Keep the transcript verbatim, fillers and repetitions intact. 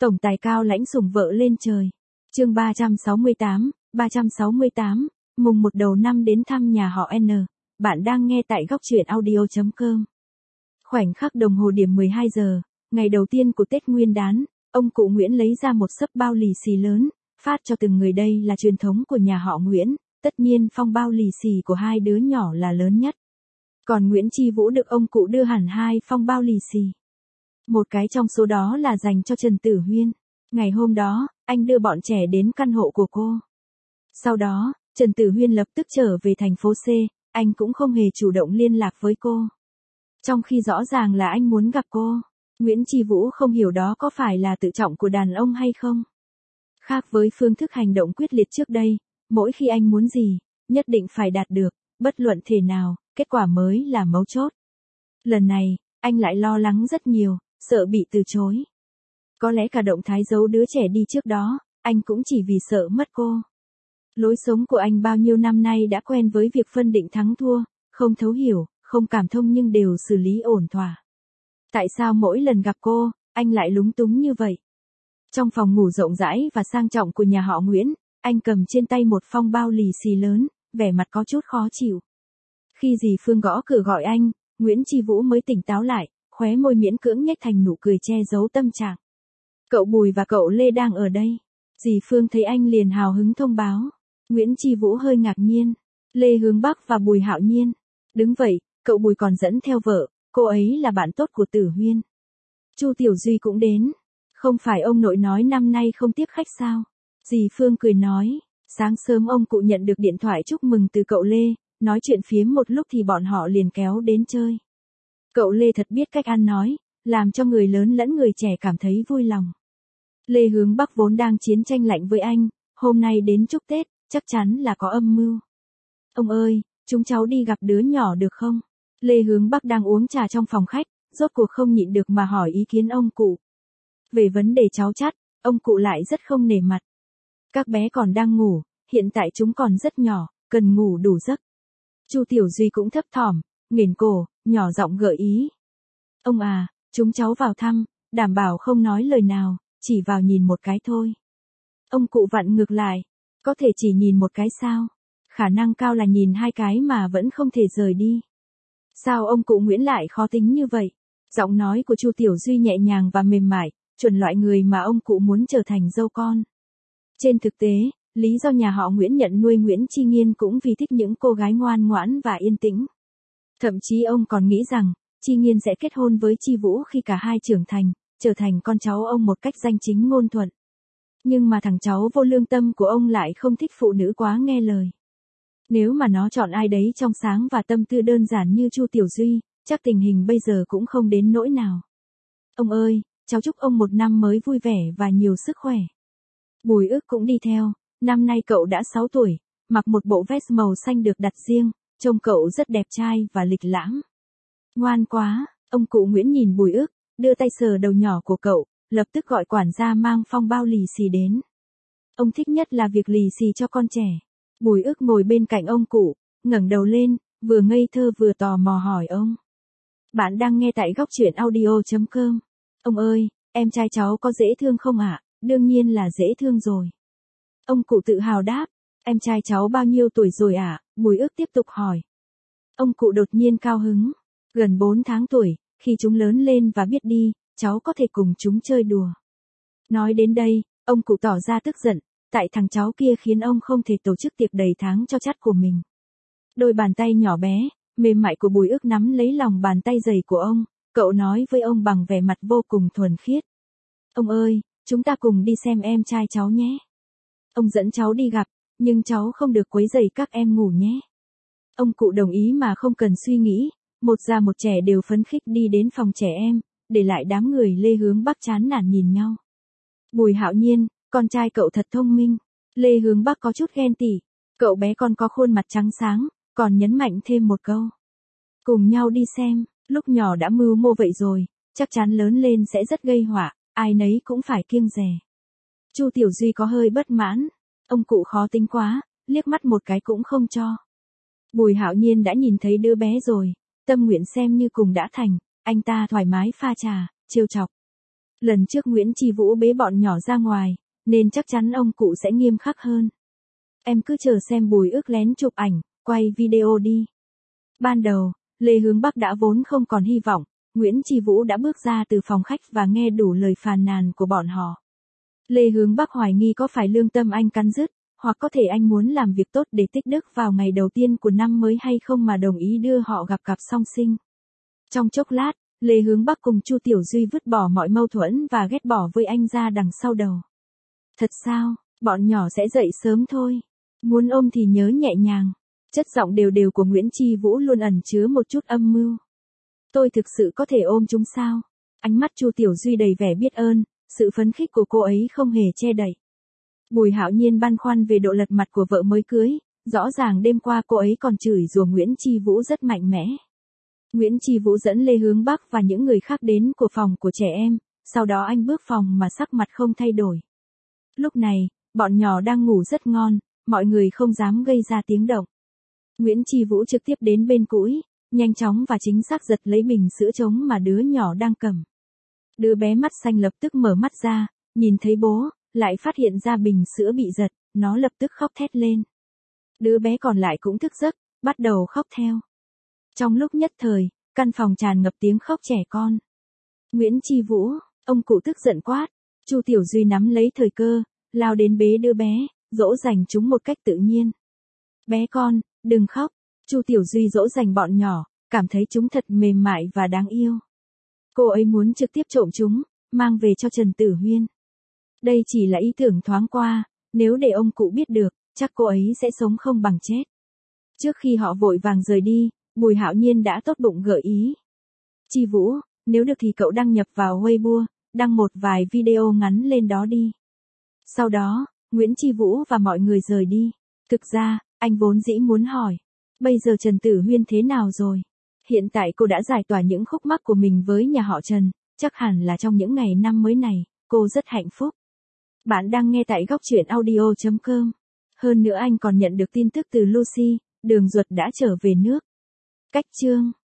Tổng tài cao lãnh sủng vợ lên trời. Chương ba trăm sáu mươi tám, ba trăm sáu mươi tám, mùng một đầu năm đến thăm nhà họ N. Bạn đang nghe tại góc truyện audio chấm com. Khoảnh khắc đồng hồ điểm mười hai giờ, ngày đầu tiên của Tết Nguyên đán, ông cụ Nguyễn lấy ra một xấp bao lì xì lớn, phát cho từng người. Đây là truyền thống của nhà họ Nguyễn, tất nhiên phong bao lì xì của hai đứa nhỏ là lớn nhất. Còn Nguyễn Chi Vũ được ông cụ đưa hẳn hai phong bao lì xì. Một cái trong số đó là dành cho Trần Tử Huyên. Ngày hôm đó, anh đưa bọn trẻ đến căn hộ của cô. Sau đó, Trần Tử Huyên lập tức trở về thành phố C, anh cũng không hề chủ động liên lạc với cô. Trong khi rõ ràng là anh muốn gặp cô, Nguyễn Chi Vũ không hiểu đó có phải là tự trọng của đàn ông hay không. Khác với phương thức hành động quyết liệt trước đây, mỗi khi anh muốn gì, nhất định phải đạt được, bất luận thể nào, kết quả mới là mấu chốt. Lần này, anh lại lo lắng rất nhiều, sợ bị từ chối. Có lẽ cả động thái giấu đứa trẻ đi trước đó, anh cũng chỉ vì sợ mất cô. Lối sống của anh bao nhiêu năm nay đã quen với việc phân định thắng thua, không thấu hiểu, không cảm thông nhưng đều xử lý ổn thỏa. Tại sao mỗi lần gặp cô, anh lại lúng túng như vậy? Trong phòng ngủ rộng rãi và sang trọng của nhà họ Nguyễn, anh cầm trên tay một phong bao lì xì lớn, vẻ mặt có chút khó chịu. Khi dì Phương gõ cửa gọi anh, Nguyễn Chi Vũ mới tỉnh táo lại, khóe môi miễn cưỡng nhếch thành nụ cười che giấu tâm trạng. Cậu Bùi và cậu Lê đang ở đây. Dì Phương thấy anh liền hào hứng thông báo. Nguyễn Chi Vũ hơi ngạc nhiên. Lê Hướng Bắc và Bùi Hạo Nhiên. Đứng vậy, cậu Bùi còn dẫn theo vợ, cô ấy là bạn tốt của Tử Huyên. Chu Tiểu Duy cũng đến. Không phải ông nội nói năm nay không tiếp khách sao? Dì Phương cười nói. Sáng sớm ông cụ nhận được điện thoại chúc mừng từ cậu Lê, nói chuyện phiếm một lúc thì bọn họ liền kéo đến chơi. Cậu Lê thật biết cách ăn nói, làm cho người lớn lẫn người trẻ cảm thấy vui lòng. Lê Hướng Bắc vốn đang chiến tranh lạnh với anh, hôm nay đến chúc Tết, chắc chắn là có âm mưu. Ông ơi, chúng cháu đi gặp đứa nhỏ được không? Lê Hướng Bắc đang uống trà trong phòng khách, rốt cuộc không nhịn được mà hỏi ý kiến ông cụ. Về vấn đề cháu chắt, ông cụ lại rất không nể mặt. Các bé còn đang ngủ, hiện tại chúng còn rất nhỏ, cần ngủ đủ giấc. Chu Tiểu Duy cũng thấp thỏm, nghển cổ, nhỏ giọng gợi ý. Ông à, chúng cháu vào thăm, đảm bảo không nói lời nào, chỉ vào nhìn một cái thôi. Ông cụ vặn ngược lại, có thể chỉ nhìn một cái sao? Khả năng cao là nhìn hai cái mà vẫn không thể rời đi. Sao ông cụ Nguyễn lại khó tính như vậy? Giọng nói của Chu Tiểu Duy nhẹ nhàng và mềm mại, chuẩn loại người mà ông cụ muốn trở thành dâu con. Trên thực tế, lý do nhà họ Nguyễn nhận nuôi Nguyễn Chi Nghiên cũng vì thích những cô gái ngoan ngoãn và yên tĩnh. Thậm chí ông còn nghĩ rằng, Chi Nghiên sẽ kết hôn với Chi Vũ khi cả hai trưởng thành, trở thành con cháu ông một cách danh chính ngôn thuận. Nhưng mà thằng cháu vô lương tâm của ông lại không thích phụ nữ quá nghe lời. Nếu mà nó chọn ai đấy trong sáng và tâm tư đơn giản như Chu Tiểu Duy, chắc tình hình bây giờ cũng không đến nỗi nào. Ông ơi, cháu chúc ông một năm mới vui vẻ và nhiều sức khỏe. Bùi Ước cũng đi theo, năm nay cậu đã sáu tuổi, mặc một bộ vest màu xanh được đặt riêng, trông cậu rất đẹp trai và lịch lãm. Ngoan quá, ông cụ Nguyễn nhìn Bùi Ước, đưa tay sờ đầu nhỏ của cậu, lập tức gọi quản gia mang phong bao lì xì đến. Ông thích nhất là việc lì xì cho con trẻ. Bùi Ước ngồi bên cạnh ông cụ, ngẩng đầu lên, vừa ngây thơ vừa tò mò hỏi ông. Bạn đang nghe tại góc truyện audio chấm com. Ông ơi, em trai cháu có dễ thương không ạ? À? Đương nhiên là dễ thương rồi. Ông cụ tự hào đáp. Em trai cháu bao nhiêu tuổi rồi ạ? À? Bùi Ước tiếp tục hỏi. Ông cụ đột nhiên cao hứng. Gần bốn tháng tuổi, khi chúng lớn lên và biết đi, cháu có thể cùng chúng chơi đùa. Nói đến đây, ông cụ tỏ ra tức giận, tại thằng cháu kia khiến ông không thể tổ chức tiệc đầy tháng cho chắt của mình. Đôi bàn tay nhỏ bé, mềm mại của Bùi Ước nắm lấy lòng bàn tay dày của ông, cậu nói với ông bằng vẻ mặt vô cùng thuần khiết. Ông ơi, chúng ta cùng đi xem em trai cháu nhé. Ông dẫn cháu đi gặp, nhưng cháu không được quấy rầy các em ngủ nhé. Ông cụ đồng ý mà không cần suy nghĩ, một già một trẻ đều phấn khích đi đến phòng trẻ em, để lại đám người Lê Hướng Bắc chán nản nhìn nhau. Bùi Hạo Nhiên, con trai cậu thật thông minh. Lê Hướng Bắc có chút ghen tị, cậu bé con có khuôn mặt trắng sáng, còn nhấn mạnh thêm một câu. Cùng nhau đi xem, lúc nhỏ đã mưu mô vậy rồi, chắc chắn lớn lên sẽ rất gây họa, ai nấy cũng phải kiêng dè. Chu Tiểu Duy có hơi bất mãn, ông cụ khó tính quá, liếc mắt một cái cũng không cho. Bùi Hạo Nhiên đã nhìn thấy đứa bé rồi, tâm nguyện xem như cùng đã thành, anh ta thoải mái pha trà, trêu chọc. Lần trước Nguyễn Chi Vũ bế bọn nhỏ ra ngoài, nên chắc chắn ông cụ sẽ nghiêm khắc hơn. Em cứ chờ xem Bùi Ước lén chụp ảnh, quay video đi. Ban đầu, Lê Hướng Bắc đã vốn không còn hy vọng, Nguyễn Chi Vũ đã bước ra từ phòng khách và nghe đủ lời phàn nàn của bọn họ. Lê Hướng Bắc hoài nghi có phải lương tâm anh cắn rứt, hoặc có thể anh muốn làm việc tốt để tích đức vào ngày đầu tiên của năm mới hay không mà đồng ý đưa họ gặp cặp song sinh. Trong chốc lát, Lê Hướng Bắc cùng Chu Tiểu Duy vứt bỏ mọi mâu thuẫn và ghét bỏ với anh ra đằng sau đầu. Thật sao, bọn nhỏ sẽ dậy sớm thôi. Muốn ôm thì nhớ nhẹ nhàng. Chất giọng đều đều của Nguyễn Chi Vũ luôn ẩn chứa một chút âm mưu. Tôi thực sự có thể ôm chúng sao? Ánh mắt Chu Tiểu Duy đầy vẻ biết ơn, sự phấn khích của cô ấy không hề che đậy. Bùi Hạo Nhiên băn khoăn về độ lật mặt của vợ mới cưới, rõ ràng đêm qua cô ấy còn chửi rủa Nguyễn Chi Vũ rất mạnh mẽ. Nguyễn Chi Vũ dẫn Lê Hướng Bắc và những người khác đến của phòng của trẻ em, sau đó anh bước phòng mà sắc mặt không thay đổi. Lúc này, bọn nhỏ đang ngủ rất ngon, mọi người không dám gây ra tiếng động. Nguyễn Chi Vũ trực tiếp đến bên cũi, nhanh chóng và chính xác giật lấy bình sữa trống mà đứa nhỏ đang cầm. Đứa bé mắt xanh lập tức mở mắt ra, nhìn thấy bố, lại phát hiện ra bình sữa bị giật, nó lập tức khóc thét lên. Đứa bé còn lại cũng thức giấc, bắt đầu khóc theo. Trong lúc nhất thời, căn phòng tràn ngập tiếng khóc trẻ con. Nguyễn Chi Vũ, ông cụ tức giận quát. Chu Tiểu Duy nắm lấy thời cơ, lao đến bế đứa bé, dỗ dành chúng một cách tự nhiên. Bé con, đừng khóc. Chu Tiểu Duy dỗ dành bọn nhỏ, cảm thấy chúng thật mềm mại và đáng yêu. Cô ấy muốn trực tiếp trộm chúng, mang về cho Trần Tử Huyên. Đây chỉ là ý tưởng thoáng qua, nếu để ông cụ biết được, chắc cô ấy sẽ sống không bằng chết. Trước khi họ vội vàng rời đi, Bùi Hạo Nhiên đã tốt bụng gợi ý. Chi Vũ, nếu được thì cậu đăng nhập vào Weibo, đăng một vài video ngắn lên đó đi. Sau đó, Nguyễn Chi Vũ và mọi người rời đi. Thực ra, anh vốn dĩ muốn hỏi, bây giờ Trần Tử Huyên thế nào rồi? Hiện tại cô đã giải tỏa những khúc mắc của mình với nhà họ Trần, chắc hẳn là trong những ngày năm mới này, cô rất hạnh phúc. Bạn đang nghe tại góc truyện audio chấm com. Hơn nữa anh còn nhận được tin tức từ Lucy, đường ruột đã trở về nước. Cách chương